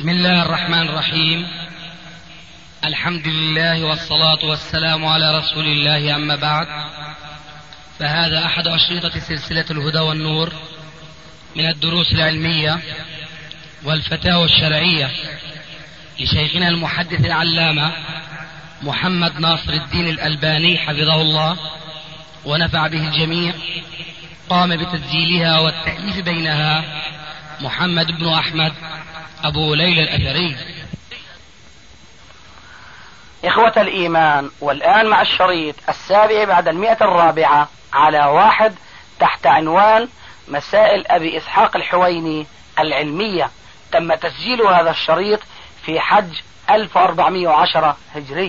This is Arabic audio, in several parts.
بسم الله الرحمن الرحيم. الحمد لله والصلاة والسلام على رسول الله، أما بعد، فهذا أحد أشرطة سلسلة الهدى والنور من الدروس العلمية والفتاوى الشرعية لشيخنا المحدث العلامة محمد ناصر الدين الألباني حفظه الله ونفع به الجميع. قام بتسجيلها والتأليف بينها محمد بن أحمد أبو ليلى الأثري. إخوة الإيمان، والآن مع الشريط السابع بعد 104 على 1 تحت عنوان مسائل أبي إسحاق الحويني العلمية. تم تسجيل هذا الشريط في حج 1410 هجري.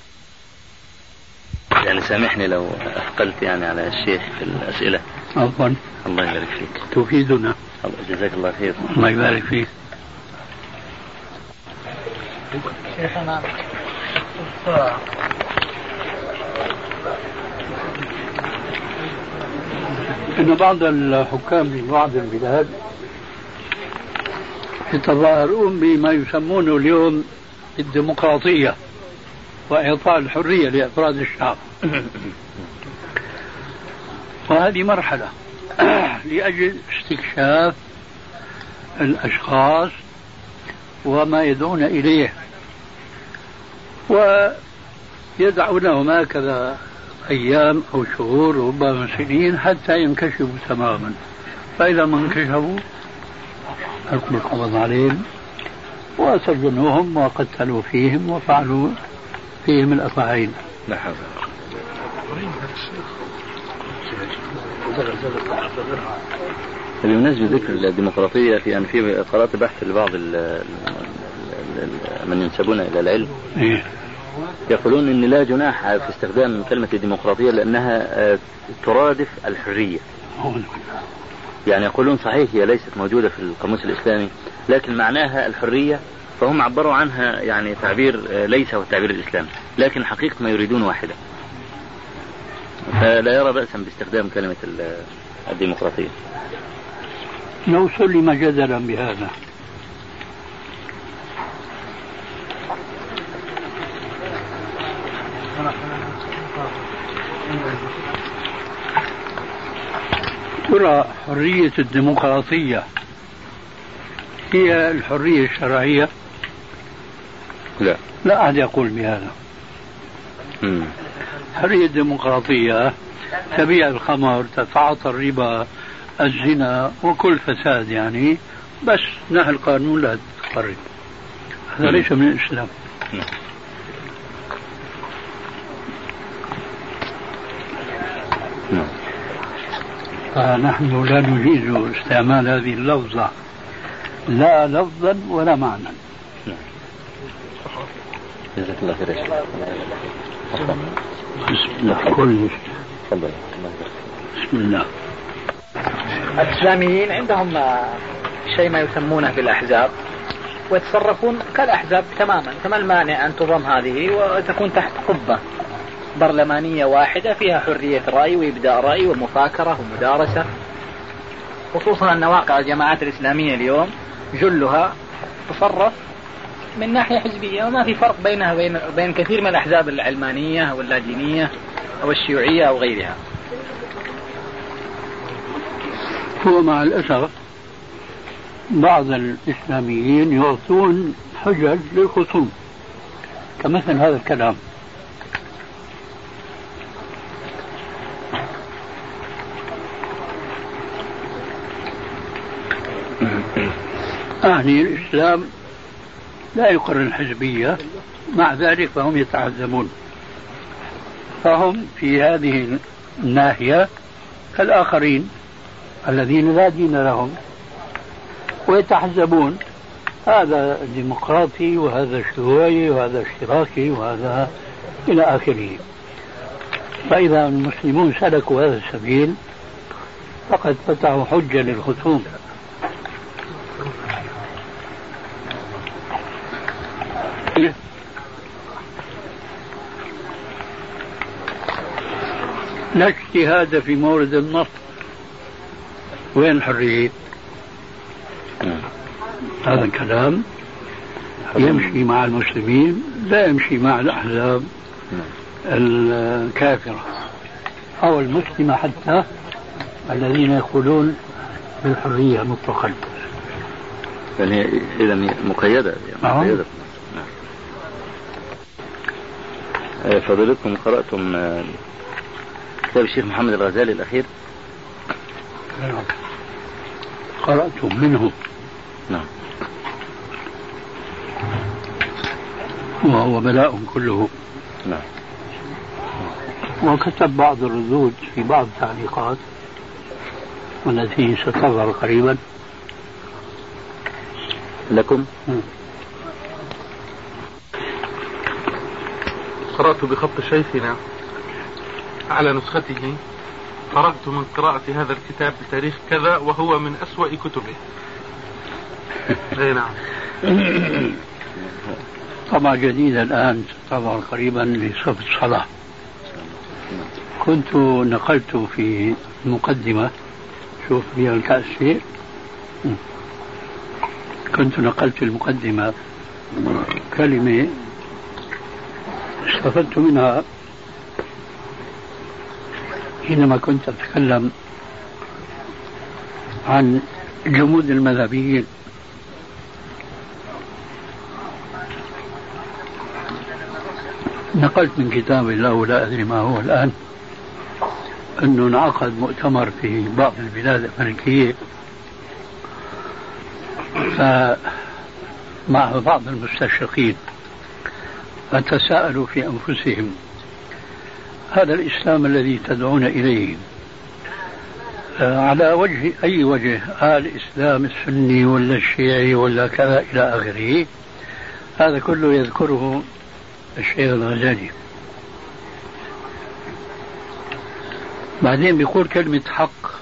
يعني سامحني لو أثقلت على الشيخ في الأسئلة. عفوا. الله يبارك فيك. تفيدنا. جزاك الله خير. الله يبارك فيك. شيخنا إن بعض الحكام في بعض البلاد يتظاهرون بما يسمونه اليوم الديمقراطية وإعطاء الحرية لأفراد الشعب. وهذه مرحلة لأجل استكشاف الأشخاص وما يدعون إليه، ويدعونهم هكذا أيام أو شهور ربما سنين حتى ينكشفوا تماما. فإذا ما انكشفوا حكم القبض عليهم وسجنوهم وقتلوا فيهم وفعلوا فيهم الأفاعيل. لا حول. بمناسبة ذكر الديمقراطية، في قرأت بحث لبعض من ينسبون إلى العلم يقولون إن لا جناح في استخدام كلمة الديمقراطية لأنها ترادف الحرية. يعني يقولون صحيح هي ليست موجودة في القاموس الإسلامي لكن معناها الحرية، فهم عبروا عنها تعبير ليس هو التعبير الإسلامي، لكن حقيقة ما يريدون واحدة. فلا يرى بأسا باستخدام كلمة الديمقراطية. لو سلم جدلا بهذا. ترى حرية الديمقراطية هي الحرية الشرعية؟ لا أحد يقول بهذا. حرية الديمقراطية تبيع الخمر، تتعاطى الربا، الزنا وكل فساد، بس نحن القانون لا تخرج. هذا ليس من الإسلام. فنحن لا نجيز استعمال هذه اللفظة لا لفظا ولا معنى. جزاك الله خير. بسم الله. كل بسم الله. الإسلاميين عندهم شيء ما يسمونه بالأحزاب، ويتصرفون كالأحزاب تماما. فما المانع أن تضم هذه وتكون تحت قبة برلمانية واحدة فيها حرية رأي وإبداء رأي ومفاكرة ومدارسة، خصوصا أن واقع الجماعات الإسلامية اليوم جلها تصرف من ناحية حزبية، وما في فرق بينها وبين كثير من الأحزاب العلمانية أو اللادينية أو الشيوعية أو غيرها. هو مع الأسف بعض الإسلاميين يعطون حجج للخصوم كمثل هذا الكلام. الإسلام لا يقر الحزبية، مع ذلك فهم يتعذبون. فهم في هذه الناحية كالآخرين الذين لا دين لهم ويتحزبون، هذا ديمقراطي وهذا شيوعي وهذا اشتراكي وهذا إلى آخره. فإذا المسلمون سلكوا هذا السبيل فقد فتحوا حجة للخصوم. لا اجتهاد في مورد النص. وين الحرية؟ هذا الكلام يمشي مع المسلمين لا يمشي مع الأحزاب الكافرة أو المسلمة حتى الذين يقولون بالحرية مطلقا. يعني إذا مقيدة مقيدة. فضيلتكم قرأتم كتاب الشيخ محمد الغزالي الأخير؟ قرأت منه. نعم. وهو بلاء كله. نعم. وكتب بعض الردود في بعض التعليقات والتي ستظهر قريبا لكم. قرأت بخط شيخنا على نسخته: خرجت من قراءة هذا الكتاب بتاريخ كذا وهو من أسوأ كتبه. نعم. طبعا جديدة الآن طبعا قريبا لصف الصلاة. كنت نقلت في المقدمة، شوف فيها الكأس شيء، كنت نقلت في المقدمة كلمة استفدت منها حينما كنت أتكلم عن جمود المذهبيين. نقلت من كتاب له لا أدري ما هو الآن أنه انعقد مؤتمر في بعض البلاد الأمريكية مع بعض المستشرقين، فتساءلوا في أنفسهم: هذا الإسلام الذي تدعون إليه على وجه أي وجه؟ الإسلام السني ولا الشيعي ولا كذا إلى آخره. هذا كله يذكره الشيخ الغزالي. بعدين بيقول كلمة حق،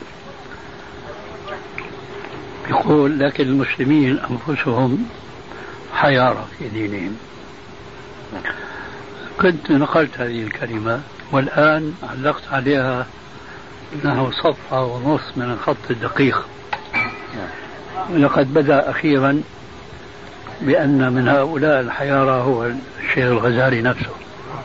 بيقول: لكن المسلمين أنفسهم حيارى في دينهم. كنت نقلت هذه الكلمة والآن علقت عليها نحو صفحة ونص من الخط الدقيق. لقد بدأ أخيرا بأن من هؤلاء الحيارى هو الشيخ الغزالي نفسه.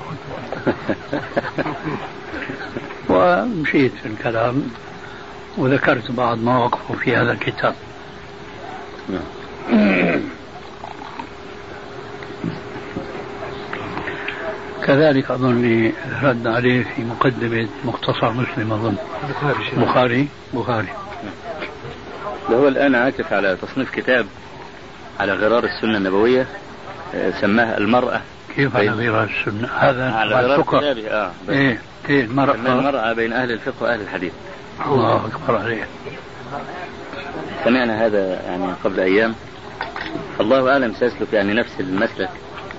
ومشيت في الكلام وذكرت بعض مواقفه في هذا الكتاب. كذلك أظن رد عليه في مقدمة مختصر مسلم، أظن بخاري. هو الآن عاكف على تصنيف كتاب على غرار السنة النبوية، سماه المرأة. كيف على غرار السنة؟ هذا على غرار كتابه. إيه المرأة بين أهل الفقه وأهل الحديث. الله أكبر عليه. سمعنا هذا يعني قبل أيام. الله أعلم سيسلك يعني نفس المسلك،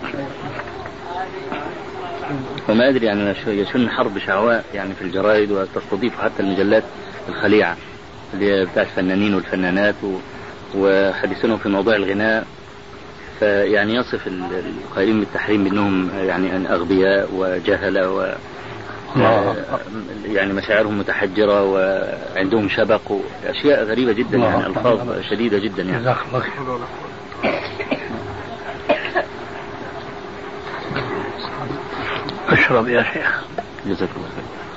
وما أدري يعني يشن حرب شعواء يعني في الجرائد، وتستضيف حتى المجلات الخليعة اللي بتاعت الفنانين والفنانات وحديثونهم في موضوع الغناء، فيعني يصف القائلين بالتحريم بأنهم يعني أغبياء وجهلة يعني مشاعرهم متحجرة وعندهم شبق وأشياء غريبة جدا، يعني ألفاظ شديدة جدا يعني. اشرب يا شيخ. جزاك الله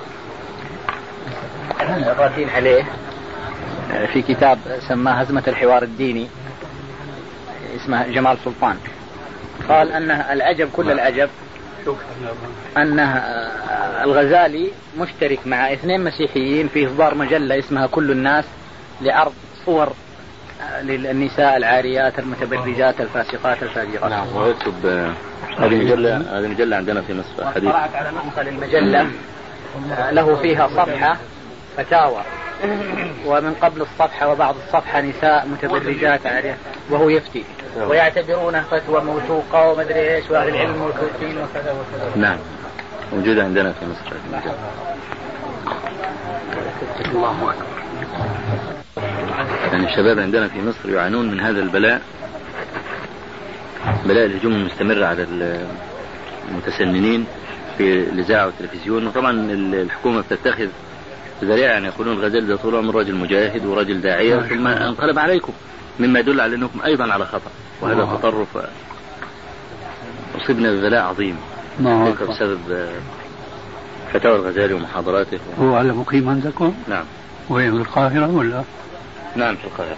خير. الردين عليه في كتاب سماه هزمة الحوار الديني، اسمه جمال سلطان. قال أن العجب كل العجب أن الغزالي مشترك مع 2 مسيحيين في إصدار مجلة اسمها كل الناس لعرض صور للنساء العاريات المتبرجات الفاسقات الفاجرات. نعم. ويكتب هذه مجلة عندنا في مصر حديث. قرأت على نسخة للمجلة له فيها صفحة فتاوى، ومن قبل الصفحة وبعض الصفحة نساء متبرجات عاريات وهو يفتي، ويعتبرونه فتوى موثوقة ومدري ايش، واهل العلم والكويتين وكذا وكذا. نعم، موجودة عندنا في مصر. الله أكبر. يعني الشباب عندنا في مصر يعانون من هذا البلاء، بلاء الهجوم المستمر على المتسننين في الإذاعة والتلفزيون. وطبعا الحكومة بتتخذ ذريعة أن يقولون الغزالي ده طول عمره رجل مجاهد ورجل داعية ثم انقلب عليكم، مما يدل على أنكم أيضا على خطأ، وهذا تطرف أصبنا ببلاء عظيم بسبب فتاوى الغزالي ومحاضراته. هو على مقيم عندكم؟ نعم. وين، في القاهرة ولا؟ نعم في القاهرة.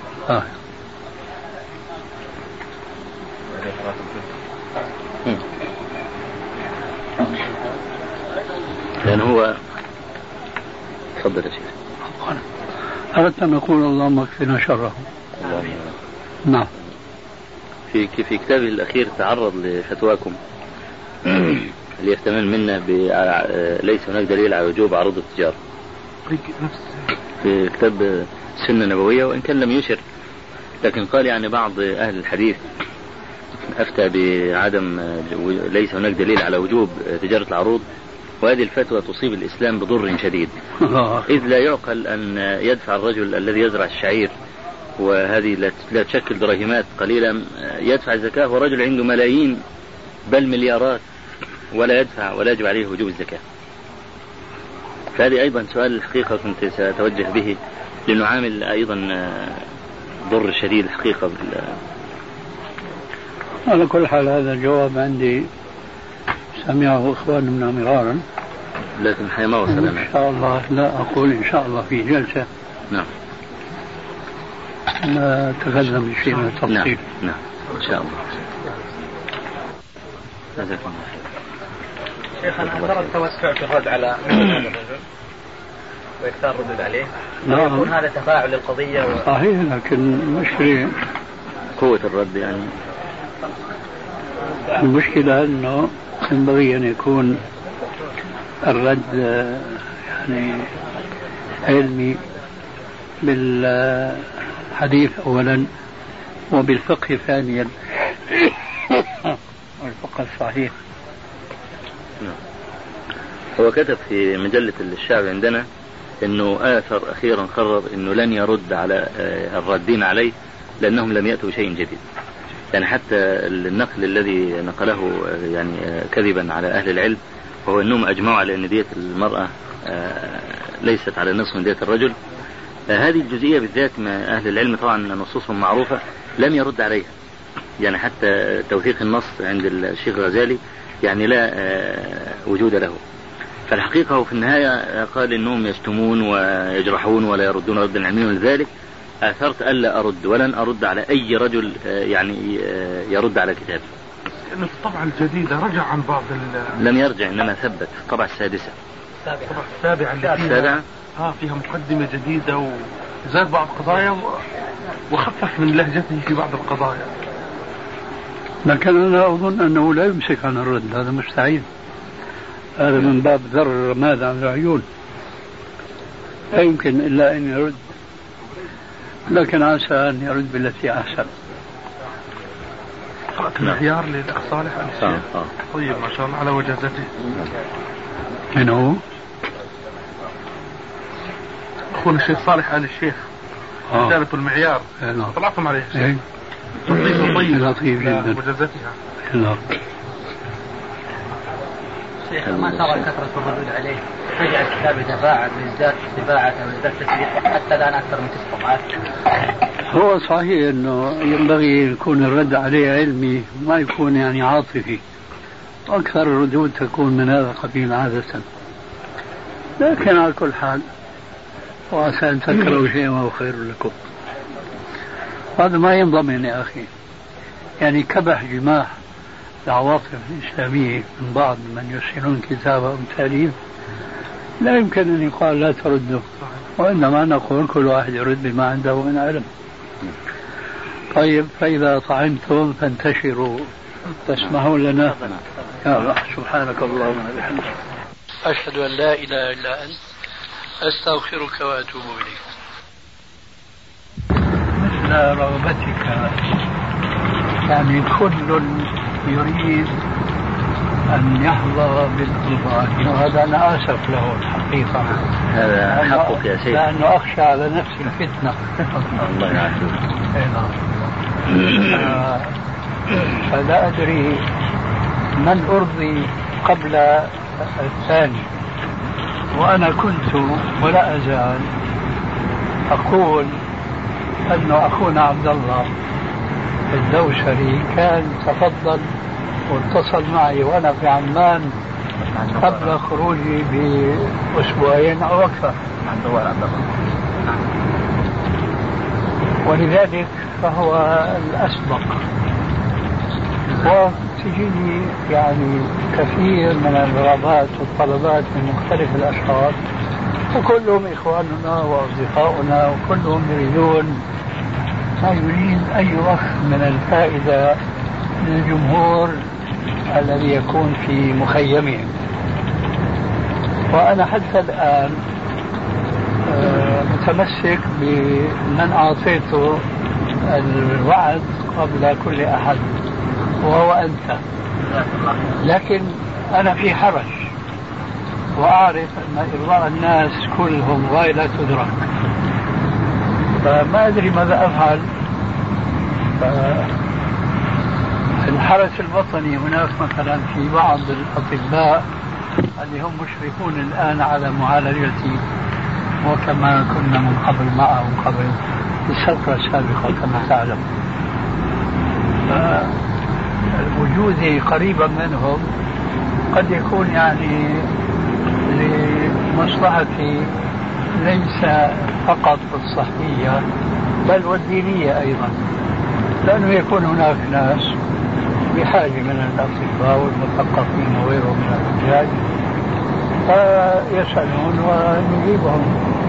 لأن هو تفضل يا شيخ. أردت أن أقول اللهم اكفنا شره. نعم. في كتابه الأخير تعرض لفتواكم ليحتمل منا ليس هناك دليل على وجوب عروض التجارة في كتاب السنة النبوية، وإن كان لم يشر، لكن قال يعني بعض أهل الحديث أفتى بعدم ليس هناك دليل على وجوب تجارة العروض، وهذه الفتوى تصيب الإسلام بضر شديد، إذ لا يعقل أن يدفع الرجل الذي يزرع الشعير وهذه لا تشكل دراهمات قليلة يدفع الزكاة، ورجل عنده ملايين بل مليارات ولا يدفع ولا يجب عليه وجوب الزكاة. فهذه أيضا سؤال الحقيقة كنت سأتوجه به، لأنه عامل أيضا ضر شديد الحقيقة. على كل حال هذا الجواب عندي سمعه إخواننا مرارا، لكن حي ما وصلنا إن شاء الله. لا أقول إن شاء الله في جلسة نعم نتكلم بشيء من التفصيل. نعم إن شاء الله. شيخ أنا أرى التوسع في الرد على هذا الرجل وإكثار الردود عليه، يكون هذا تفاعل للقضية صحيح، لكن المشكلة قوة الرد. يعني المشكلة أنه ينبغي أن يكون الرد يعني علمي بالحديث أولا وبالفقه ثانيا والفقه الصحيح. هو كتب في مجلة الشعب عندنا أنه آثر أخيرا قرر أنه لن يرد على الردين عليه لأنهم لم يأتوا بشيء جديد. يعني حتى النقل الذي نقله يعني كذبا على أهل العلم وهو أنهم أجمعوا على أن دية المرأة ليست على نصف من دية الرجل، هذه الجزئية بالذات ما أهل العلم طبعا نصوصهم معروفة لم يرد عليها. يعني حتى توثيق النص عند الشيخ الغزالي يعني لا وجود له. فالحقيقة هو في النهاية قال إنهم يشتمون ويجرحون ولا يردون ردا علميا، ولذلك آثرت ألا أرد ولن أرد على أي رجل يعني يرد على كتابه. لأنه في الطبعة الجديدة رجع عن بعض لم يرجع، إنما ثبت في الطبعة السادسة. السابعة فيها مقدمة جديدة وزاد بعض القضايا وخفف من لهجته في بعض القضايا. لكن أنا أظن أنه لا يمسك عن الرد، هذا مستحيل، هذا من باب ذر الرماد عن العيون، لا يمكن إلا أن يرد، لكن عسى أن يرد بالتي أحسن. قرأت المعيار للأخ صالح آل الشيخ. طيب ما شاء الله على وجازته. من هو؟ أخونا الشيخ صالح آل الشيخ كتابة المعيار. طلعتم عليه شيء لطيف جدا وجازتها. شيخ ما ترى كثرة الردود عليه تجعل الكتاب يتفاعل ويزداد طباعة ويزداد تسليط حتى الآن أكثر من 9 طبعات. هو صحيح أنه ينبغي يكون الرد عليه علمي ما يكون يعني عاطفي، أكثر الردود تكون من هذا القبيل عادة، لكن على كل حال وعسى أن تكرهوا شيئا وهو خير لكم. هذا ما ينضمن يا أخي، يعني كبح جماح العواطف الإسلامية من بعض من يرسلون كتابة أو تأليف لا يمكن أن يقال لا ترده، وإنما نقول كل واحد يرد بما عنده من علم. طيب فإذا طعمتم فانتشروا تسمعوا لنا. يا الله سبحانك اللهم وبحمدك أشهد أن لا إله إلا أنت أستغفرك وأتوب إليك. مثل رغبتك، يعني كل يريد أن يحظى بالقرآن، وهذا أنا آسف له الحقيقة. هذا حقك يا سيدي، لأنه أخشى على نفسي الفتنة. الله يعافيك. فلا أدري من أرضي قبل الثاني، وأنا كنت ولا أزال أقول أن أخونا عبد الله الدوسري كان تفضل واتصل معي وأنا في عمان قبل خروجي بأسبوعين أو أكثر، ولذلك فهو الأسبق. وتجيني يعني كثير من الرغبات والطلبات من مختلف الأشخاص، وكلهم إخواننا وأصدقاؤنا، وكلهم يريدون ما يريد أي أخ من الفائدة للجمهور الذي يكون في مخيمهم. وأنا حتى الآن متمسك بمن أعطيته الوعد قبل كل أحد وهو أنت، لكن أنا في حرج وأعرف أن إرضاء الناس كلهم غاية لا تدرك، فما أدري ماذا أفعل. الحرس الوطني هناك مثلا في بعض الأطباء اللي هم مشرفون الآن على معالجتي، وكما كنا من قبل معهم قبل السفرة السابقة كما تعلم، وجودي قريبا منهم قد يكون يعني لمصلحتي ليس فقط الصحية بل والدينية أيضا، لأنه يكون هناك ناس بحاجة من الأطباء والمثقفين وغيرهم من الرجال فيسألون ونجيبهم.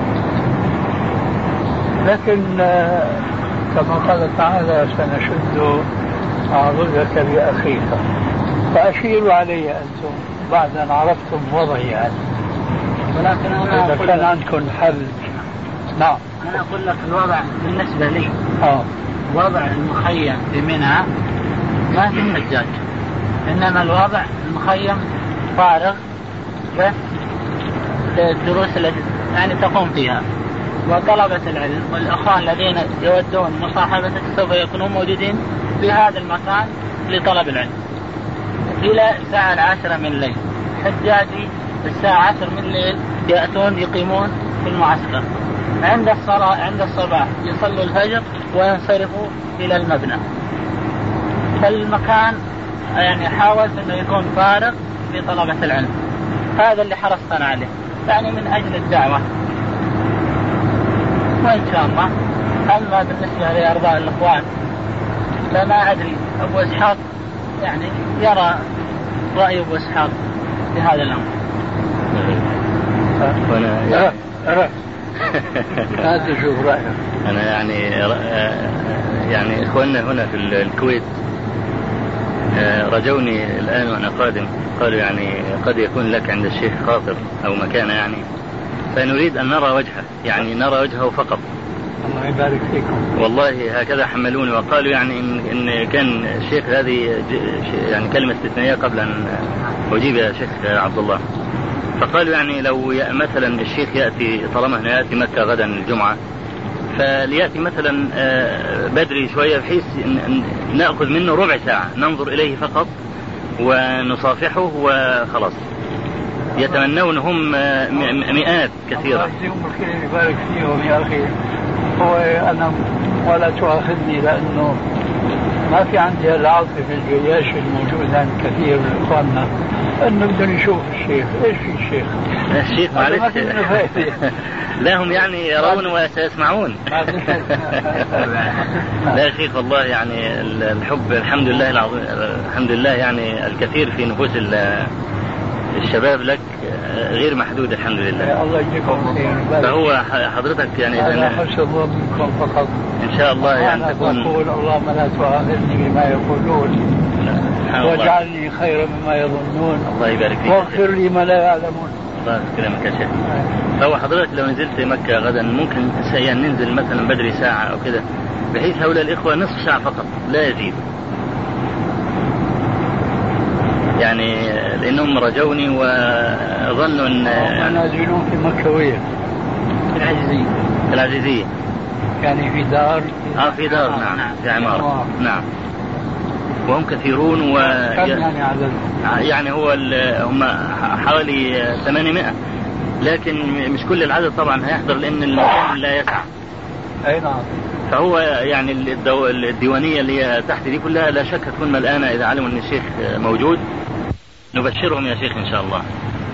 لكن كما قال تعالى سنشد عضدك بأخيك، فأشيروا علي أنتم بعد أن عرفتم وضعي يعني. ولكن أنا إذا كان عندكم حل. نعم أنا أقول لك الوضع بالنسبة لي وضع المخيم في منى ما في حجاج، إنما الوضع المخيم فارغ بس للدروس التي يعني تقوم فيها، وطلبة العلم والأخوان الذين يودون مصاحبتك سوف يكونون موجودين في هذا المكان لطلب العلم إلى الساعة 10 من الليل. حجاجي الساعة 10 من الليل يأتون يقيمون في المعسكر، عند الصلاة عند الصباح يصلوا الفجر وينصرفوا إلى المبنى. فالمكان يعني حاولت أنه يكون فارغ لطلبة العلم، هذا اللي حرصنا عليه يعني من أجل الدعوة، وإن شاء الله. أما بالنسبة لأرضاء الإخوان فما أدري، أبو إسحاق يعني يرى رأي أبو إسحاق في هذا الأمر. وأنا هذا شوف رأيك. أنا يعني إخواننا هنا في الكويت رجوني الآن وأنا قادم، قالوا يعني قد يكون لك عند الشيخ خاطر أو مكانة يعني، فنريد أن نرى وجهه، يعني نرى وجهه فقط. الله يبارك فيكم. والله هكذا حملوني وقالوا يعني إن كان الشيخ هذه يعني كلمة استثنائية قبل أن أجيب يا شيخ عبد الله، فقالوا يعني لو مثلا الشيخ يأتي طالما هنا يأتي مكة غدا الجمعة فليأتي مثلا بدري شوية بحيث نأخذ منه ربع ساعة ننظر إليه فقط ونصافحه وخلاص. يتمنون هم مئات كثيرة. الله يبارك فيهم يا أخي. هو أنا ولا تؤاخذني لأنه ما في عندي العاطفة الجياش الموجود عند كثير من إخواننا أنه بدهم يشوف الشيخ. إيش في الشيخ؟ الشيخ معلش لا هم يعني يرون وسيسمعون. لا شيخ والله يعني الحب الحمد لله العظيم، الحمد لله يعني الكثير في نفوس الشباب لك غير محدود الحمد لله. الله يجزيكم خير. فهو حضرتك يعني أنا حسب منكم فقط إن شاء الله يعني تكون أقول اللهم لا تؤاخذني بما يقولون واجعلني خيرا مما يظنون. الله يبارك فيك. واغفر لي ما لا يعلمون. الله يكرمك يا شيخ. فهو حضرتك لو نزلت مكة غدا ممكن يعني ننزل مثلا بدري ساعة أو كده بحيث هؤلاء الإخوة نصف ساعة فقط لا يزيد، يعني لأنهم رجوني وظنوا أن نازلون في مكوية في العزيزية يعني في دار في دار نعم في عمارة نعم، وهم كثيرون كم يعني عددهم؟ يعني هو هم حوالي 800 لكن مش كل العدد طبعا هيحضر لأن المكان لا يسع. أي نعم. فهو يعني الديوانية اللي هي تحت دي كلها لا شك تكون ملآنة إذا علموا أن الشيخ موجود. نبشرهم يا شيخ إن شاء الله.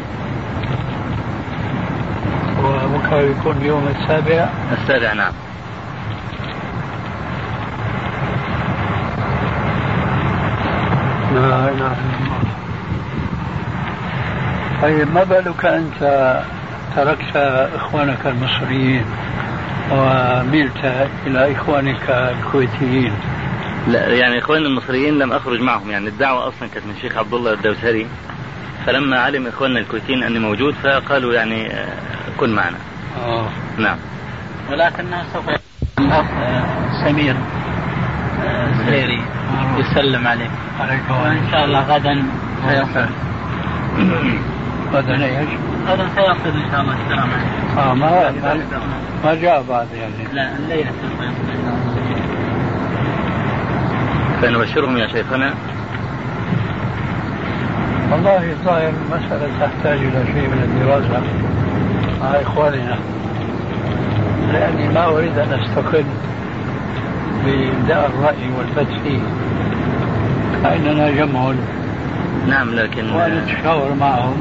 وبكرة يكون يوم السابع. السابع نعم. نعم. طيب ما بالك أنت تركت إخوانك المصريين وملت إلى إخوانك الكويتيين؟ لا يعني إخواننا المصريين لم أخرج معهم، يعني الدعوة أصلا كانت من الشيخ عبد الله الدوسري، فلما علم إخواننا الكويتيين أني موجود فقالوا يعني كن معنا. نعم. ولكنه سوف الأخ سمير سيري يسلم عليك. وإن شاء الله غدا سيصل. غدا ايش؟ غدا سيصل إن شاء الله. السلام عليكم. ما جاء بعد يعني؟ لا الليلة سوف يصل. فنبشرهم يا شيخنا. والله الظاهر المسألة تحتاج إلى شيء من الدراسة مع إخواننا، لأني ما أريد أن أستقل بإبداء الرأي والبث فيه، فإننا جمع. نعم لكن ونتشاور معهم.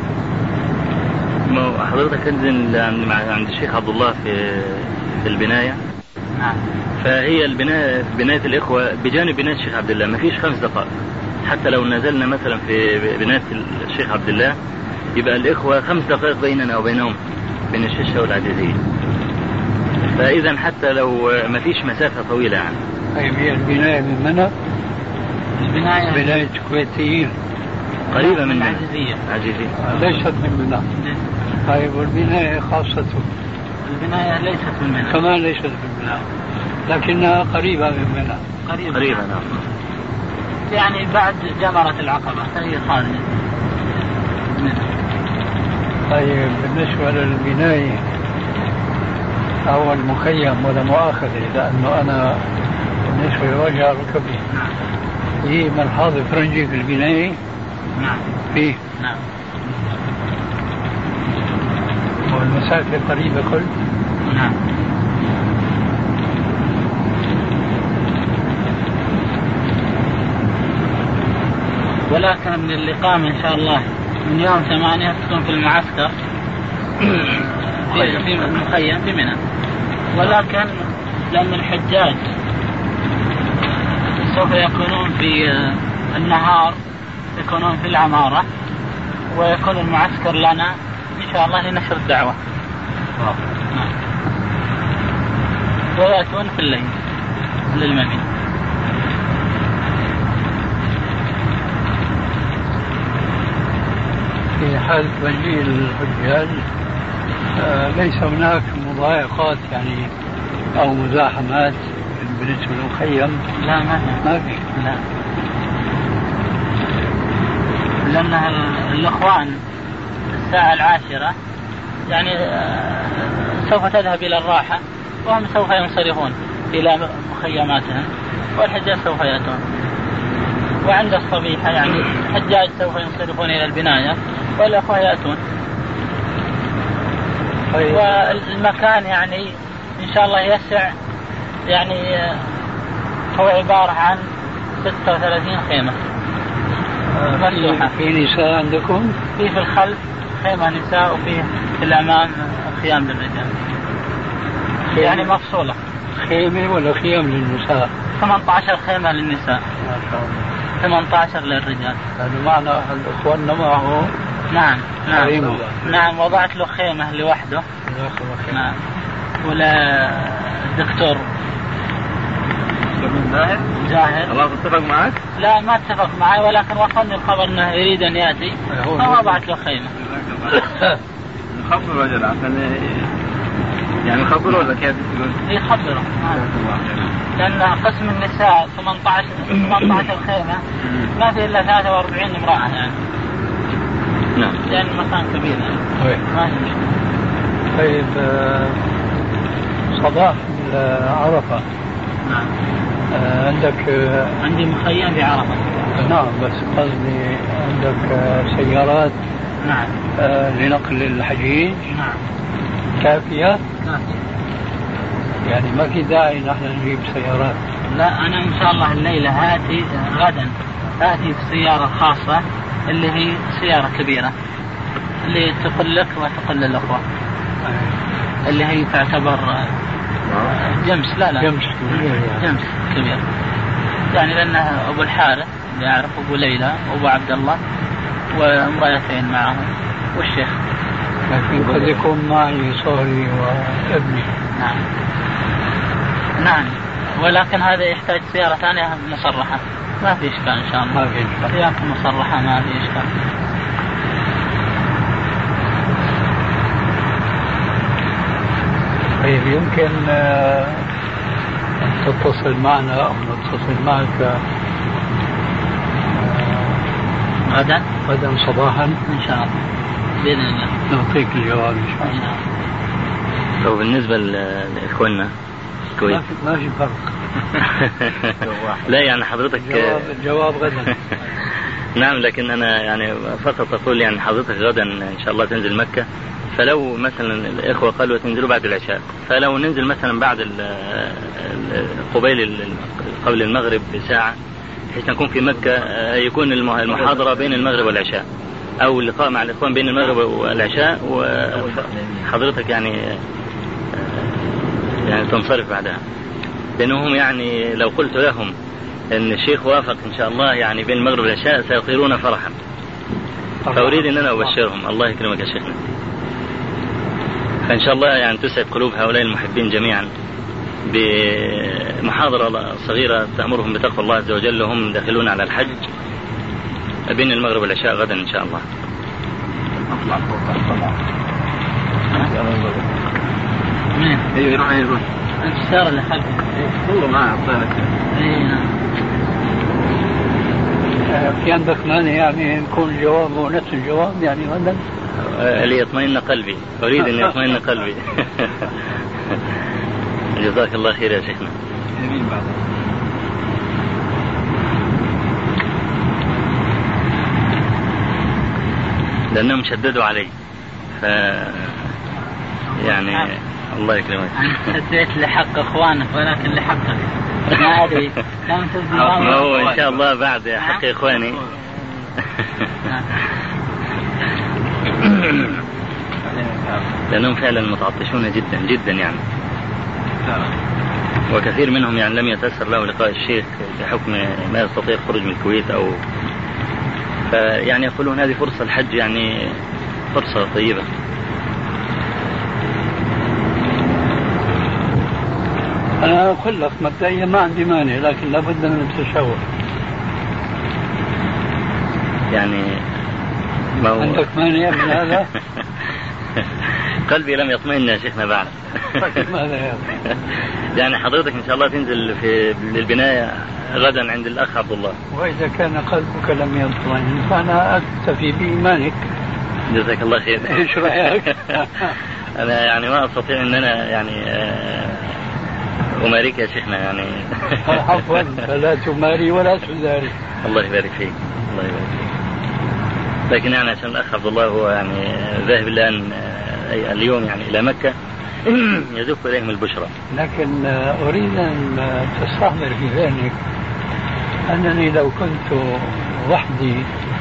حضرتك تنزل عند الشيخ عبد الله في البناية. نعم. فهي بناية الإخوة بجانب بناية الشيخ عبد الله ما فيش 5 دقائق، حتى لو نزلنا مثلا في بناية الشيخ عبد الله يبقى الإخوة 5 دقائق بيننا وبينهم بين الشيشة والعزيزية. فإذا حتى لو ما فيش مسافة طويلة يعني. طيب هي البناية من منى؟ بناية الكويتيين قريبة من العزيزية. ليست من منى. طيب والبناية خاصة؟ البناية ليست من منى. كمان ليست من منى، لكنها قريبة من منى. قريبة نعم. يعني بعد جمرة العقبة فهي خارجة. طيب بالنسبة للبناية أو المخيم ولا مؤاخذة، لأنه أنا بالنسبة لوجه ركبي هي ملحظ فرنجي في البناية. نعم. فيه. نعم. والمسافة قريبة كل. نعم. ولكن من الإقامة إن شاء الله من يوم 8 تكون في المعسكر في المخيم في منى، ولكن لأن الحجاج سوف يكونون في النهار يكونون في العمارة، ويكون المعسكر لنا إن شاء الله لنشر الدعوة. ويأتون في الليل للمبيت. في حال مجيء الحجاج ليس هناك مضايقات يعني أو مزاحمات بالنسبة للمخيم؟ لا ما في. لا، لأن الإخوان الساعة 10 يعني سوف تذهب إلى الراحة، وهم سوف ينصرفون إلى مخيماتهم، والحجاج سوف يأتون. وعند الصبيحة يعني الحجاج سوف ينصرفون إلى البناية والأخوة يأتون. والمكان يعني إن شاء الله يسع، يعني هو عبارة عن 36 خيمة مفتوحة. في نساء عندكم؟ في الخلف خيمة نساء، وفي الأمام خيام للرجال، يعني مفصولة. خيمة ولا خيام للنساء؟ 18 خيمة للنساء، 18 للرجال. يعني معنى الأخوان معه. نعم. نعم وضعت له خيمة لوحده. نعم. ولا الدكتور جاهل. الله اتفق معك؟ لا ما اتفق معي، ولكن وصلني الخبر انه يريد ان ياتي فوضعت له خيمة. نخبر رجل عشان يعني نخبره ولا كيف تقول؟ يخبره. لأن قسم النساء 18 خيمة ما في إلا 43 امرأة يعني. نعم. لأن المكان كبير يعني. طيب صباح عرفة. نعم. عندك؟ عندي مخيم في عرفة. نعم، بس قصدي عندك سيارات نعم. لنقل الحجيج. نعم. كافية؟ كافية. يعني ما في داعي نحن نجيب سيارات. لا، أنا إن شاء الله الليلة غدا آتي بسيارة خاصة اللي هي سيارة كبيرة اللي تقل لك وتقل للأخوة، اللي هي تعتبر جمس. لا جمس كبير يعني، لأنها أبو الحارث اللي أعرف، أبو ليلى وأبو عبد الله وامرأتين معهم والشيخ. لكن قد يكون معي صهري وابني. نعم، ولكن هذا يحتاج سيارة ثانية مصرحة. ما في إشكال إن شاء الله. ما في إشكال. سيارة مصرحة ما في إشكال. طيب، يمكن أن تتصل معنا أو نتصل معك غدا صباحا إن شاء الله بإذن الله نعطيك الجواب إن شاء الله. وبالنسبة لإخواننا الكويت ما في فرق. لا يعني حضرتك الجواب غدا. نعم، لكن أنا يعني فقط أقول يعني حضرتك غدا إن شاء الله تنزل مكة، فلو مثلا الإخوة قالوا تنزلوا بعد العشاء، فلو ننزل مثلا بعد قبل المغرب بساعة بحيث نكون في مكة، يكون المحاضرة بين المغرب والعشاء أو اللقاء مع الإخوان بين المغرب والعشاء، وحضرتك يعني تنصرف بعدها، لأنهم يعني لو قلت لهم أن الشيخ وافق إن شاء الله يعني بين المغرب والعشاء سيطيرون فرحا، فأريد أن أنا أبشرهم. الله يكرمك يا شيخنا. فإن شاء الله يعني تسعد قلوب هؤلاء المحبين جميعا بمحاضرة صغيرة تأمرهم بتقوى الله عز وجل وهم داخلون على الحج بين المغرب والعشاء غدا إن شاء الله. يروح السيارة اللي خلفه والله ما أعطانك. في عندك مانع يعني يكون الجواب هو نفس الجواب يعني غدا؟ ليطمئن قلبي، أريد أن يطمئن قلبي. جزاك الله خير يا شيخنا. لأنهم شددوا علي يعني الله يكرمك. أديت لحق إخوانك ولكن لحقك ما أدري. ما هو إن شاء الله بعد حق إخواني. لأنهم فعلا متعطشون جدا جدا يعني، وكثير منهم يعني لم يتأثر له لقاء الشيخ بحكم ما يستطيع الخروج من الكويت أو يعني يقولون هذه فرصة الحج يعني فرصة طيبة. أنا أقول لك مبدئيا ما عندي مانع، لكن لابد من التشاور. يعني ما هو عندك مانع من هذا؟ قلبي لم يطمئن يا شيخنا بعد. ماذا يعني حضرتك إن شاء الله تنزل في البناية غدا عند الأخ عبد الله، وإذا كان قلبك لم يطمئن فأنا أكتفي بإيمانك. جزاك الله خير. إيش رأيك؟ أنا يعني ما أستطيع أن أنا يعني أماريك يا شيخنا يعني. عفوا، فلا تماري ولا تزاري. الله يبارك فيك، الله يبارك فيك. لكن يعني عشان الأخ عبد الله هو يعني ذاهب الآن اليوم يعني إلى مكة يزف إليهم البشرى. لكن أريد أن تستحضر في ذهنك أنني لو كنت وحدي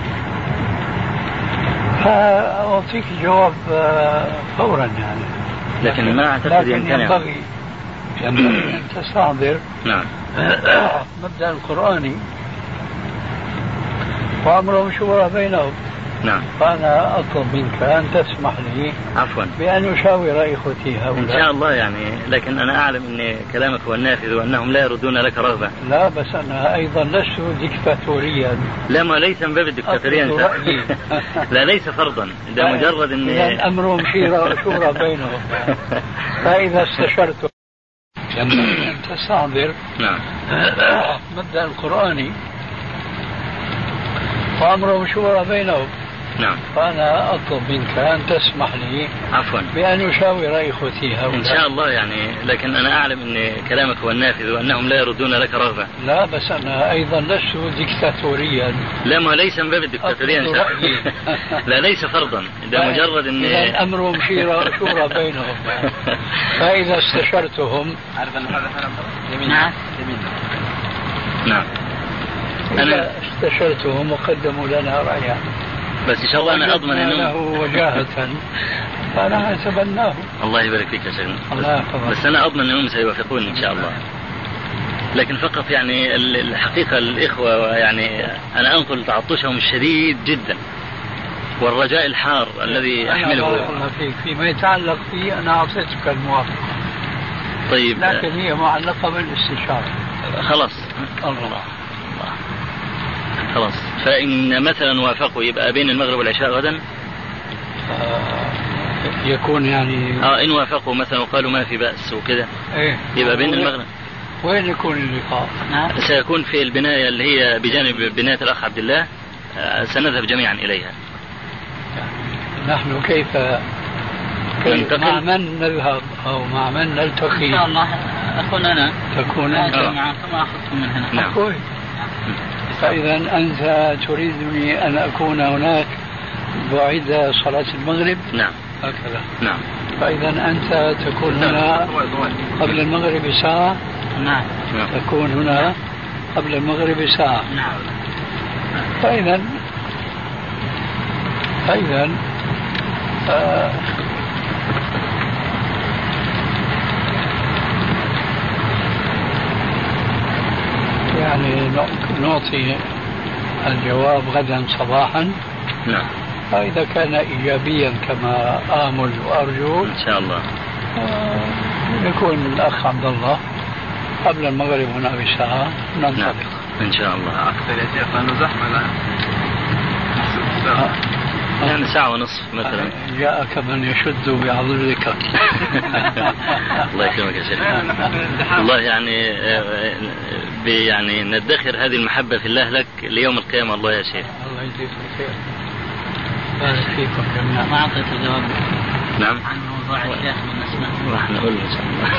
فأعطيك الجواب فورا يعني، لكن ما أعتقد يمكن ينبغي أن تستحضر نعم مبدأ القرآني وأمرهم شورى بينهم. نعم. فأنا أطلب منك أن تسمح لي عفوا بأن أشاور إخوتي هؤلاء إن شاء الله يعني، لكن أنا أعلم أن كلامك هو النافذ وأنهم لا يردون لك رغبة. لا، بس أنا أيضا لست ديكتاتوريا. لا، ما ليس من باب الديكتاتورية أنت. لا، ليس فرضا، ده مجرد أن أمرهم شورى بينهم. فإذا استشرت ينبغي أن تستحضر نعم مبدأ القرآني وأمرهم شورى بينهم. نعم. فأنا أطلب منك أن تسمح لي عفوا بأن أشاور إخوتي هؤلاء. إن شاء الله يعني، لكن أنا أعلم أن كلامك هو النافذ وأنهم لا يردون لك رغبة. لا بس أنا أيضا لست ديكتاتوريا. لا، ما ليس من باب الدكتاتورية إن شاء الله. لا، ليس فرضا، ده مجرد أن أمرهم شورى بينهم. فإذا استشرتهم نعم إذا استشرتهم وقدموا لنا رأيا، بس إن شاء الله أنا أضمن أنه له وجاهة فأنا أتبناه. الله يبارك فيك يا شيخنا. بس أنا أضمن أنهم سيوافقون إن شاء الله. لكن فقط يعني الحقيقة الإخوة يعني أنا أنقل تعطشهم الشديد جدا والرجاء الحار الذي أحمله. فيما يتعلق فيه أنا أعطيتك الموافقة. طيب، لكن هي معلقة بالاستشارة. خلاص الله. خلاص، فإن مثلا وافقوا يبقى بين المغرب والعشاء غدا. يكون يعني إن وافقوا مثلا وقالوا ما في بأس وكده، يبقى بين المغرب. وين يكون اللقاء؟ سيكون في البناية اللي هي بجانب بناية الأخ عبد الله. سنذهب جميعا إليها. نحن كيف مع من نذهب أو مع من نلتقي؟ إن شاء الله أكون أنا. تكون أنت معكم أخذكم من هنا. نعم. فإذا أنت تريدني أن أكون هناك بعد صلاة المغرب؟ نعم. هكذا. نعم. فإذا أنت تكون هنا قبل المغرب ساعة؟ نعم. تكون هنا قبل المغرب ساعة. نعم. فإذا يعني نعطي الجواب غدا صباحا. نعم. فإذا كان إيجابيا كما آمل وأرجو إن شاء الله يكون الأخ عبد الله قبل المغرب هنا بساعة ننطلق. نعم. إن شاء الله. أكثر يا شيخ لأنه زحمة الآن. يعني ساعة ونصف مثلا. جاءك من يشد بعضلك. الله يكرمك يا شيخ. الله يعني ندخر هذه المحبة في الله لك ليوم القيامة. الله يا شيخ. الله يجزيك الخير. بارك فيكم جميعا. ما أعطيت الجواب. نعم. عن موضوع الشيخ بالنسبة. راح نقول إن شاء الله.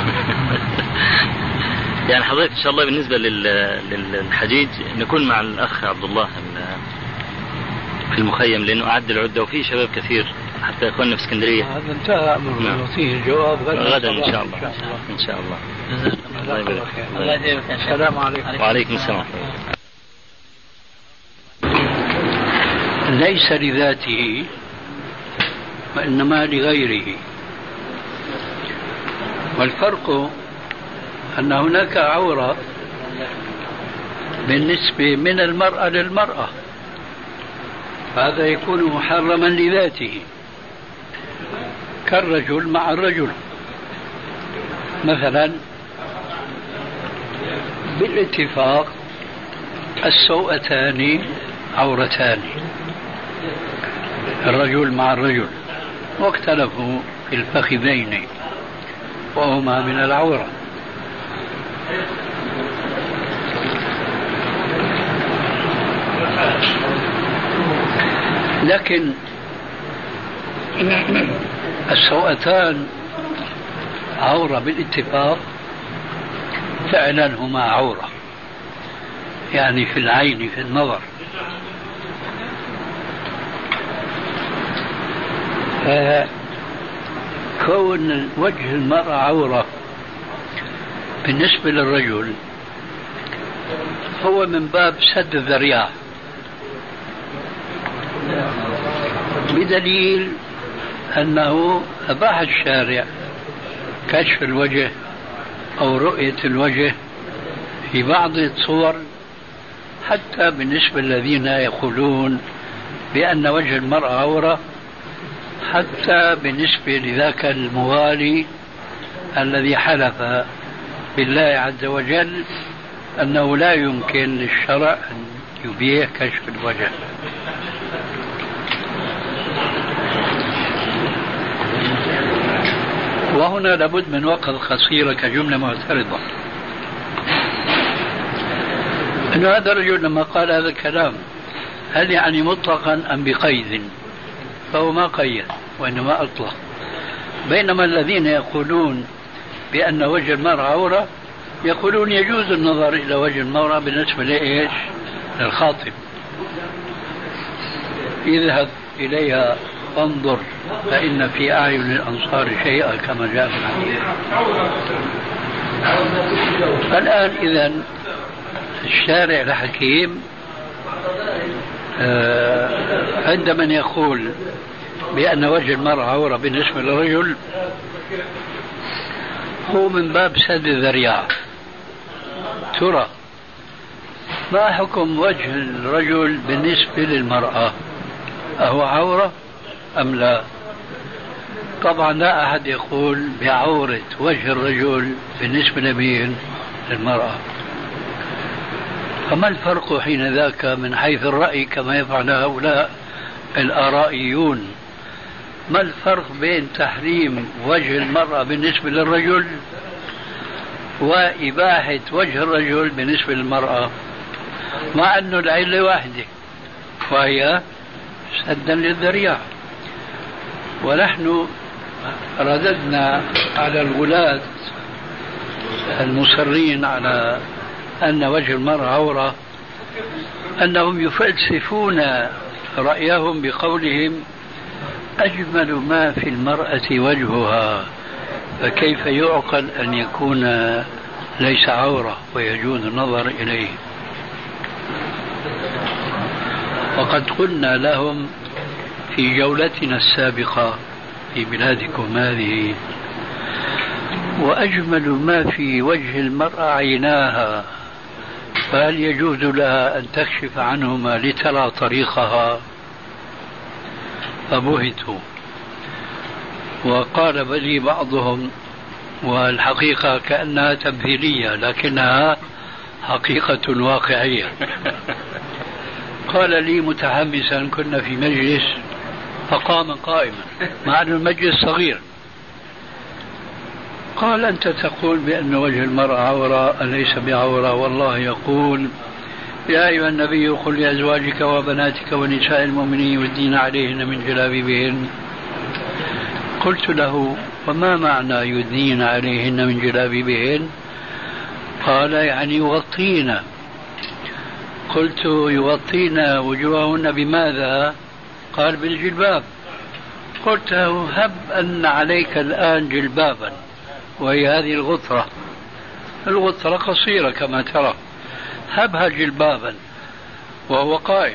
يعني حضرتك إن شاء الله بالنسبة للحجيج نكون مع الأخ عبد الله في المخيم، لأنه أعد العدة وفيه شباب كثير حتى يكون في اسكندرية. هذا انتهى أمره. نعطيه الجواب غدا إن شاء الله. إن شاء الله. الله يبارك فيك. الله يجزيك. السلام عليكم. وعليكم السلام. ليس لذاته وإنما لغيره. والفرق أن هناك عورة بالنسبة من المرأة للمرأة، هذا يكون محرما لذاته كالرجل مع الرجل. مثلا بالاتفاق السوءتان عورتان، الرجل مع الرجل، واختلفوا في الفخذين وهما من العورة. لكن السوءتان عورة بالاتفاق، فعلا هما عورة يعني في العين في النظر. كون وجه المرأة عورة بالنسبة للرجل هو من باب سد الذريعة، بدليل أنه أباح الشارع كشف الوجه أو رؤية الوجه في بعض الصور، حتى بالنسبة للذين يقولون بأن وجه المرأة عورة، حتى بالنسبة لذاك الموالي الذي حلف بالله عز وجل أنه لا يمكن للشرع أن يبيح كشف الوجه. وهنا لابد من وقت قصيرة كجملة معترضة، أن هذا الرجل لما قال هذا الكلام هل يعني مطلقا أم بقيد؟ فهو ما قيد وإنما أطلق. بينما الذين يقولون بأن وجه المرأة عورة يقولون يجوز النظر إلى وجه المرأة بالنسبة لإيش؟ للخاطب. اذهب إليها فانظر فإن في أعين الأنصار شيئا كما جاء في الحديث. الآن إذن الشارع الحكيم عند من يقول بأن وجه المرأة عورة بالنسبة للرجل هو من باب سد الذريعة. ترى ما حكم وجه الرجل بالنسبة للمرأة؟ أهو عورة أم لا؟ طبعا لا أحد يقول بعورة وجه الرجل بالنسبة للمرأة. فما الفرق حين ذاك من حيث الرأي كما يفعل هؤلاء الآرائيون؟ ما الفرق بين تحريم وجه المرأة بالنسبة للرجل وإباحة وجه الرجل بالنسبة للمرأة؟ مع أن العلة واحدة وهي سدا للذريعة. ونحن رددنا على الغلاة المصرين على أن وجه المرأة عورة أنهم يفلسفون رأيهم بقولهم أجمل ما في المرأة وجهها، فكيف يعقل أن يكون ليس عورة ويجوز النظر إليه؟ وقد قلنا لهم في جولتنا السابقة في بلادكم هذه وأجمل ما في وجه المرأة عيناها، فهل يجوز لها أن تكشف عنهما لترى طريقها؟ فبهتوا. وقال بلي بعضهم والحقيقة كأنها تمثيلية لكنها حقيقة واقعية. قال لي متحمسا كنا في مجلس فقام قائما مع أن المجلس صغير قال أنت تقول بأن وجه المرأة عورة أليس بعورة؟ والله يقول يا أيها النبي قل لأزواجك وبناتك ونساء المؤمنين يدين عليهن من جلابيبهن. قلت له وما معنى يدين عليهن من جلابيبهن؟ قال يعني يغطين. قلت يغطين وجوههن بماذا؟ قال بالجلباب. قلت له هب أن عليك الآن جلبابا وهي هذه الغطرة قصيرة كما ترى، هبها جلبابا وهو قائم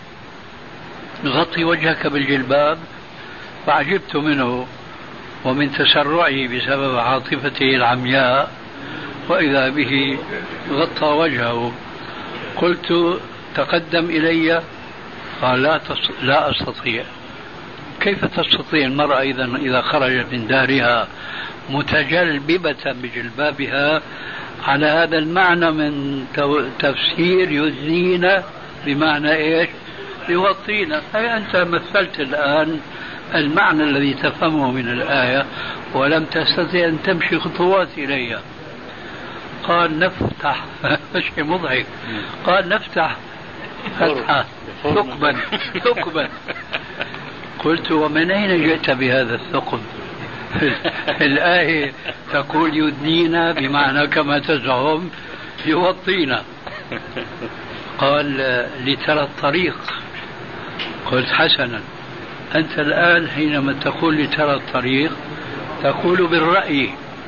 غطي وجهك بالجلباب. فعجبت منه ومن تسرعه بسبب عاطفته العمياء وإذا به غطى وجهه. قلت تقدم إلي. قال لا أستطيع. كيف تستطيع المرأة إذا خرجت من دارها متجلببة بجلبابها على هذا المعنى من تفسير يدنين بمعنى إيش؟ يغطينا. أي أنت مثلت الآن المعنى الذي تفهمه من الآية ولم تستطيع أن تمشي خطوات إليها. قال نفتح شيء مضحك. قال نفتح فتحة ثقبا. قلت ومن أين جئت بهذا الثقب؟ الآية تقول يدنينا بمعنى كما تزعم يوطينا. قال لترى الطريق. قلت حسنا، أنت الآن حينما تقول لترى الطريق تقول بالرأي،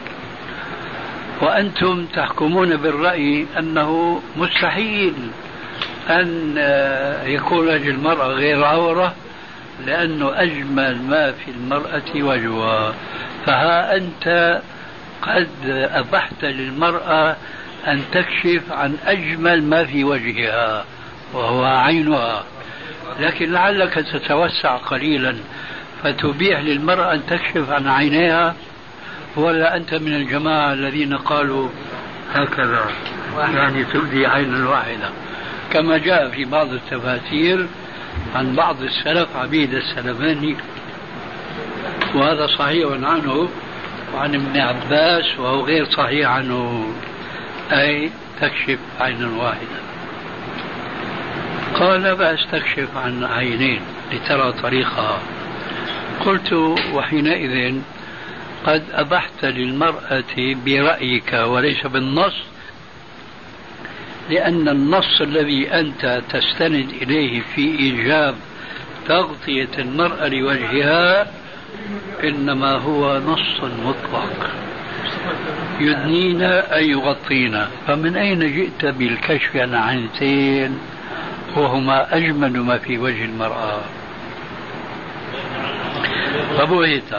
وأنتم تحكمون بالرأي أنه مستحيل أن يكون وجه المرأة غير عورة لأنه أجمل ما في المرأة وجهها. فها أنت قد أبحت للمرأة أن تكشف عن أجمل ما في وجهها وهو عينها، لكن لعلك تتوسع قليلا فتبيح للمرأة أن تكشف عن عينيها. ولا أنت من الجماعة الذين قالوا هكذا يعني تبدي عين واحدة كما جاء في بعض التفاسير عن بعض السلف عبيد السلماني، وهذا صحيح عنه وعن ابن عباس وهو غير صحيح عنه، أي تكشف عين واحدة. قال بأس تكشف عن عينين لترى طريقها. قلت وحينئذ قد أبحت للمرأة برأيك وليس بالنص، لأن النص الذي أنت تستند إليه في إيجاب تغطية المرأة لوجهها إنما هو نص مطلق يدنينا أن يغطينا. فمن أين جئت بالكشف عن عينتين وهما أجمل ما في وجه المرأة؟ فبهت.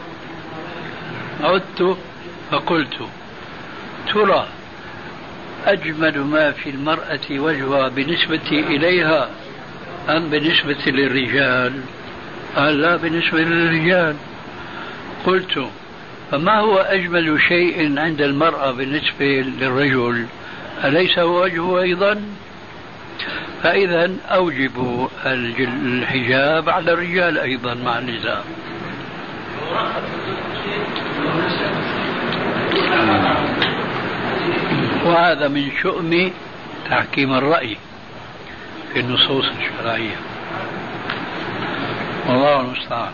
عدت فقلت ترى أجمل ما في المرأة وجهها بالنسبة إليها أم بالنسبة للرجال؟ قال لا، بالنسبة للرجال. قلت فما هو أجمل شيء عند المرأة بالنسبة للرجل؟ أليس هو وجهه أيضا؟ فإذا أوجب الحجاب على الرجال أيضا مع النساء. وهذا من شؤم تحكيم الرأي في النصوص الشرعية، والله المستعان.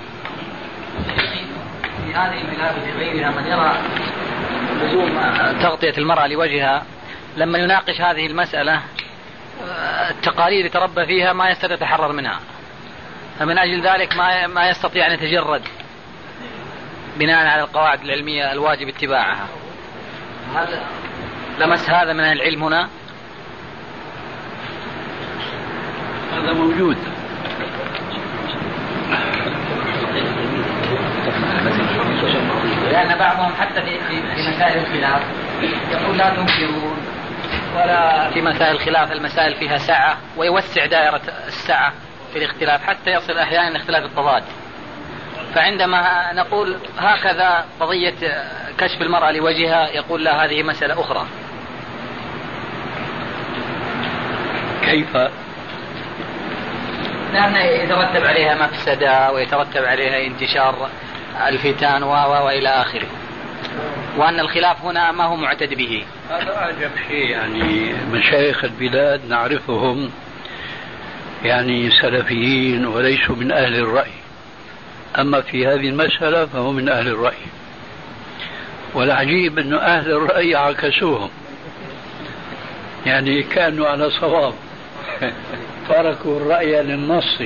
في هذه البلاد وفي غيرها من يرى لزوم تغطية المرأة لوجهها لما يناقش هذه المسألة التقاليد يتربى فيها ما يستطيع يتحرر منها، فمن أجل ذلك ما يستطيع أن يتجرد بناء على القواعد العلمية الواجب اتباعها. هذا لمس هذا من العلم هنا؟ هذا موجود. لأن بعضهم حتى في مسائل الخلاف يقول لا تنكرون، ولا في مسائل الخلاف المسائل فيها سعة، ويوسع دائرة السعة في الاختلاف حتى يصل أحيانا اختلاف التضاد. فعندما نقول هكذا قضية كشف المرأة لوجهها يقول لا، هذه مسألة أخرى. كيف؟ لأن يترتب عليها مفسدة ويترتب عليها انتشار الفتن وإلى آخره، وأن الخلاف هنا ما هو معتد به. هذا أعجب شيء، يعني مشايخ البلاد نعرفهم يعني سلفيين وليسوا من أهل الرأي، أما في هذه المسألة فهو من أهل الرأي. والعجيب أن أهل الرأي عكسوهم، يعني كانوا على صواب تركوا الرأي للنص.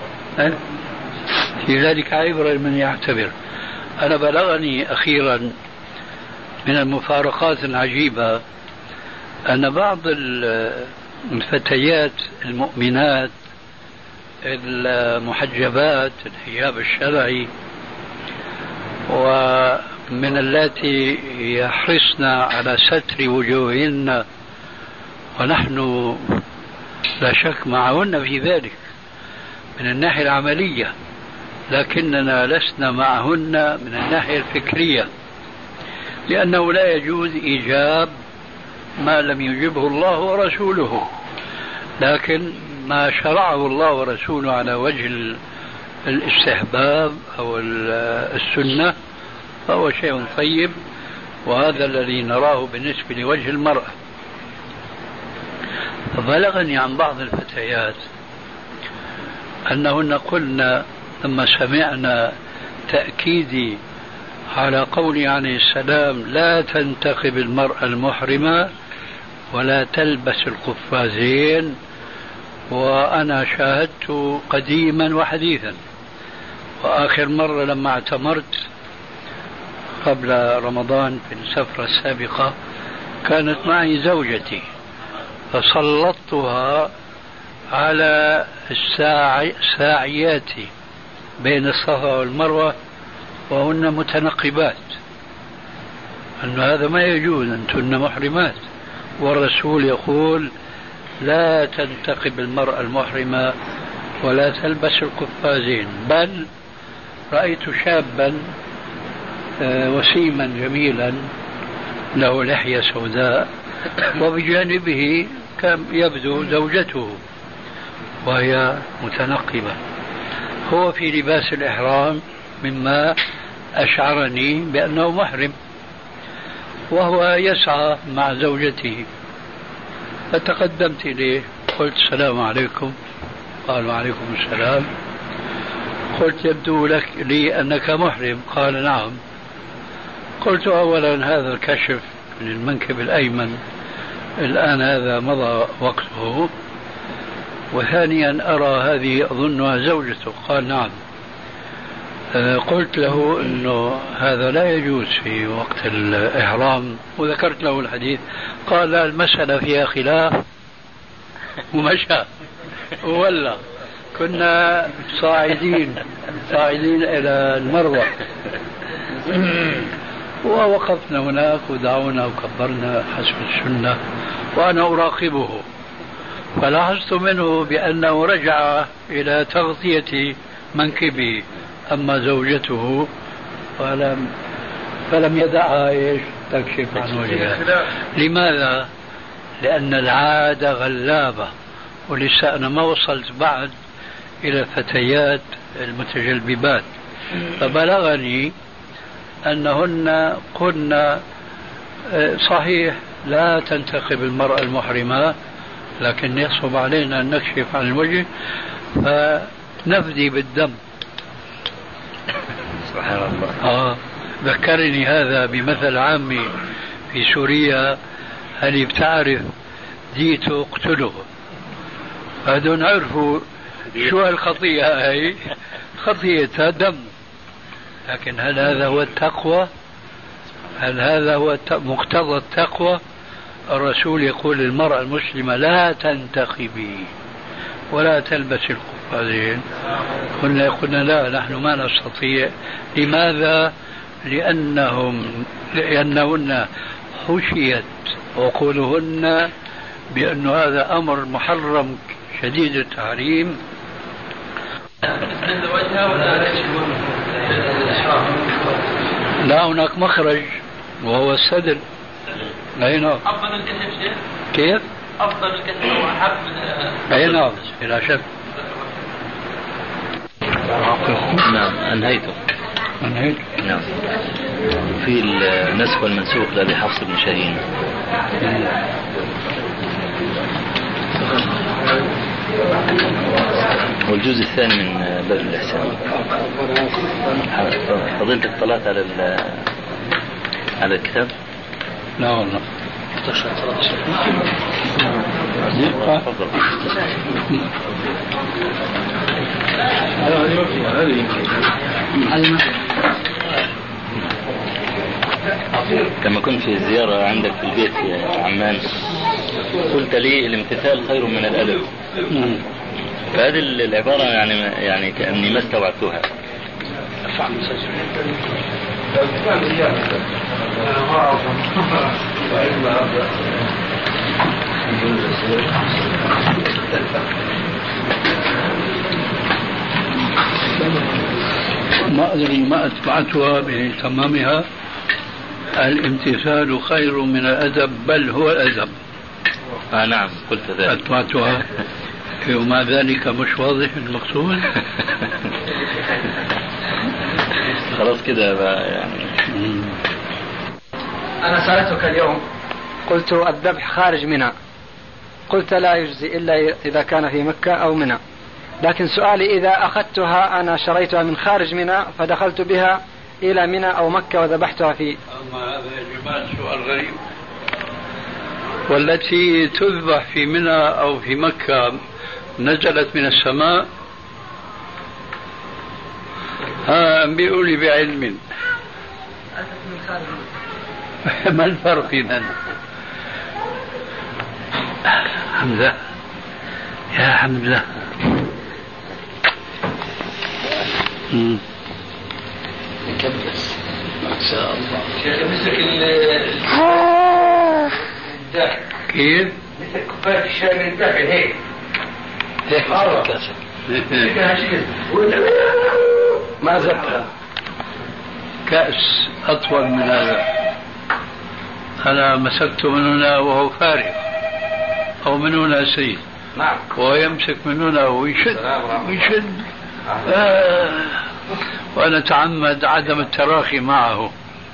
في ذلك عبرة لمن يعتبر. أنا بلغني أخيرا من المفارقات العجيبة أن بعض الفتيات المؤمنات المحجبات الحجاب الشرعي ومن اللاتي يحرصن على ستر وجوههن، ونحن لا شك معهن في ذلك من الناحية العملية، لكننا لسنا معهن من الناحية الفكرية، لأنه لا يجوز إيجاب ما لم يجبه الله ورسوله، لكن ما شرعه الله ورسوله على وجه الاستحباب أو السنة فهو شيء طيب، وهذا الذي نراه بالنسبة لوجه المرأة. فبلغني عن بعض الفتيات أنهن قلنا لما سمعنا تأكيدي على قول عليه السلام لا تنتقب المرأة المحرمة ولا تلبس القفازين، وأنا شاهدت قديما وحديثا، وآخر مرة لما اعتمرت قبل رمضان في السفرة السابقة كانت معي زوجتي، فسلطتها على الساعيات بين الصفا والمروة وهن متنقبات، أن هذا ما يجوز، أنتن محرمات، والرسول يقول لا تنتقب المرأة المحرمة ولا تلبس القفازين. بل رأيت شابا وسيما جميلا له لحية سوداء وبجانبه كان يبدو زوجته وهي متنقبة، هو في لباس الإحرام مما أشعرني بأنه محرم، وهو يسعى مع زوجته. فتقدمت إليه قلت السلام عليكم، قال وعليكم السلام، قلت يبدو لك لي أنك محرم. قال نعم. قلت أولا هذا الكشف من المنكب الأيمن الآن هذا مضى وقته، وثانيا أرى هذه أظنها زوجته. قال نعم. قلت له أنه هذا لا يجوز في وقت الإحرام، وذكرت له الحديث. قال لا، المسألة فيها خلاف، ومشى ولا كنا صاعدين إلى المروة، ووقفنا هناك ودعونا وكبرنا حسب السنة، وأنا أراقبه، فلاحظت منه بأنه رجع إلى تغطية منكبه. أما زوجته فلم يدعها تكشف عن وجهها. لماذا؟ لأن العادة غلابة، ولسه أنا ما وصلت بعد إلى الفتيات المتجلببات، فبلغني أنهن قلنا صحيح لا تنتقب المرأة المحرمة، لكن يصعب علينا أن نكشف عن الوجه فنفدي بالدم. سبحان الله. ذكرني هذا بمثل عامي في سوريا: هل بتعرف ديته اقتله. هذول عرفوا شو الخطيئة هي، خطيئتها دم. لكن هل هذا هو التقوى؟ هل هذا هو مقتضى التقوى؟ الرسول يقول للمرأة المسلمة لا تنتقبي ولا تلبس القفازين. قلنا لا، نحن ما نستطيع. لماذا؟ لأنهن حشيت عقولهن بأن هذا أمر محرم شديد التحريم. لا، هناك مخرج وهو السدل. أين أفضل الكشف شيء؟ كيف؟ أفضل الكشف وأحب أين بلا شك. نعم أنهيته. نعم. في النسخ والمنسوخ لأبي حفص بن شاهين. والجزء الثاني من باب الإحسان. فضيلتك اطلعت على الكتاب؟ لا والله. لما كنت في الزيارة عندك في البيت في عمان قلت لي الامتثال خير من الأدب. فهذه العبارة يعني كأني ما استوعبتها. ما أدري ما أتبعتها بتمامها. الامتثال خير من الأدب، بل هو الأدب. نعم قلت ذلك. أتبعتها وما ذلك مش واضح المقصود. خلاص كده يعني. أنا سألتك اليوم قلت الذبح خارج منى، قلت لا يجزي إلا إذا كان في مكة أو منى. لكن سؤالي إذا أخذتها أنا شريتها من خارج منى فدخلت بها إلى منى أو مكة وذبحتها في. أما هذا يا جماعة سؤال غريب. والتي تذبح في منى أو في مكة نزلت من السماء؟ أنبئوا لي بعلم. ما الفرق إذن؟ حمزة يا حمزة. كبس ما شاء الله. كيف؟ مثل كوباية الشاي من الداخل هيك. هيك كاسة. ما زبطها. كأس أطول من هذا. أنا مسكت من هنا وهو فارغ، أو من هنا سيد. نعم. وهو يمسك من هنا ويشد. وأنا تعمد عدم التراخي معه،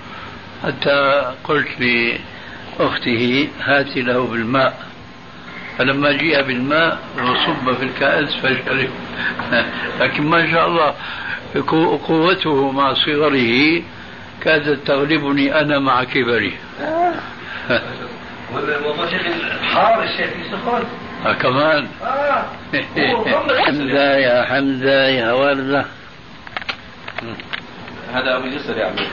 حتى قلت لأخته هاتي له بالماء فلما جيء بالماء وصب في الكأس فشرب. لكن ما شاء الله قوته مع صغره كادت تغلبني أنا مع كبري. والله شيخ الحار الشيخ يسخن كمان. حمزة يا حمزة يا وردة. هذا أبو يسر يا عمي.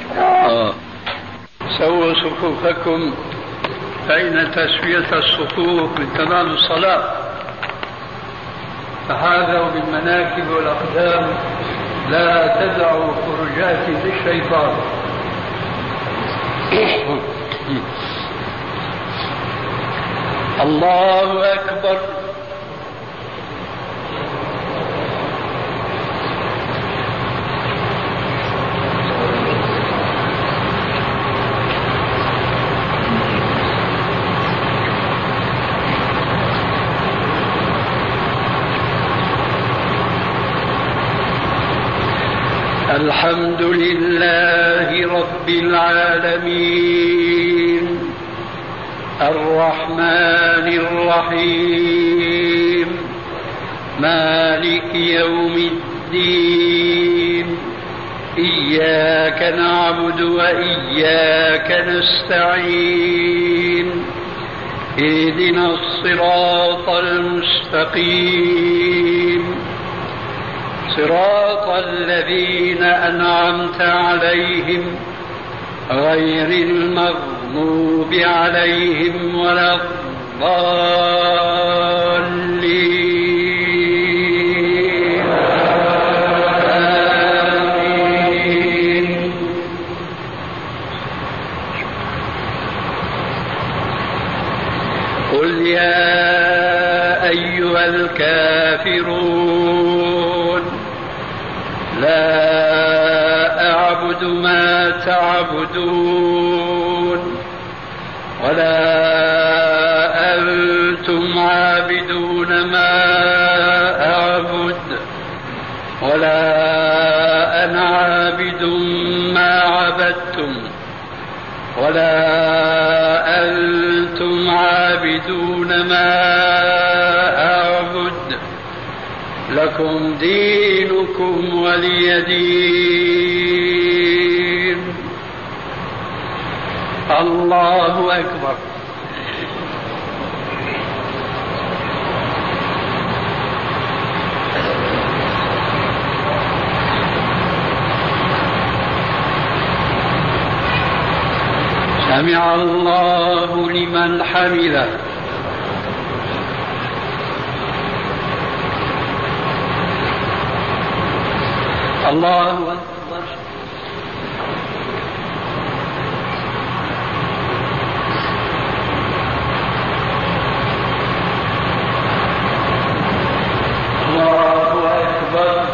سووا صفوفكم فإن تسوية الصفوف من تمام الصلاة. فهذا بالمناكب والأقدام لا تدعوا خروجات للشيطان. الله أكبر. الحمد لله رب العالمين الرحمن الرحيم مالك يوم الدين إياك نعبد وإياك نستعين اهدنا الصراط المستقيم صراط الذين أنعمت عليهم غير المغضوب عليهم ولا الضالين. آمين. قل يا أيها الكافرون لا أعبد ما تعبدون ولا أنتم عابدون ما أعبد ولا أنا عابد ما عبدتم ولا أنتم عابدون ما أعبد لكم دينكم ولي دين. الله أكبر. سمع الله لمن حمده. الله أكبر. الله أكبر.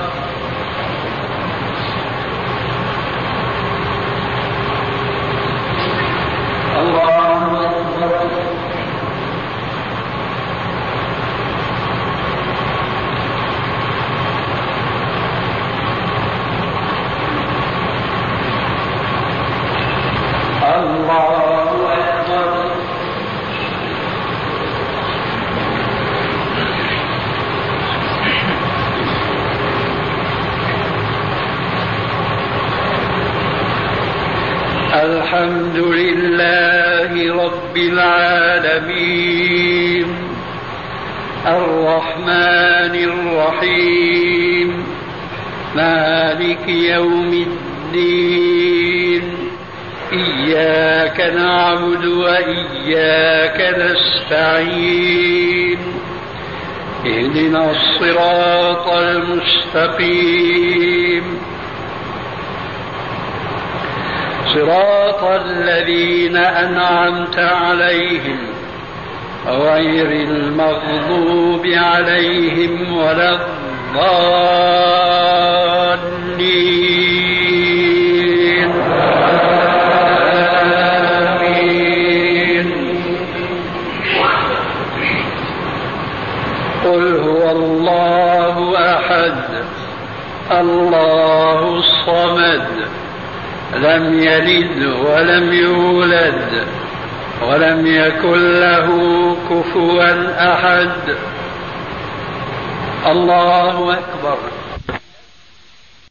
الله أكبر. الحمد لله رب العالمين الرحمن الرحيم مالك يوم الدين إياك نعبد وإياك نستعين اهدنا الصراط المستقيم صراط الذين أنعمت عليهم غير المغضوب عليهم ولا الضالين. آمين. قل هو الله أحد الله الصمد لم يلد ولم يولد ولم يكن له كفوا أحد. الله أكبر.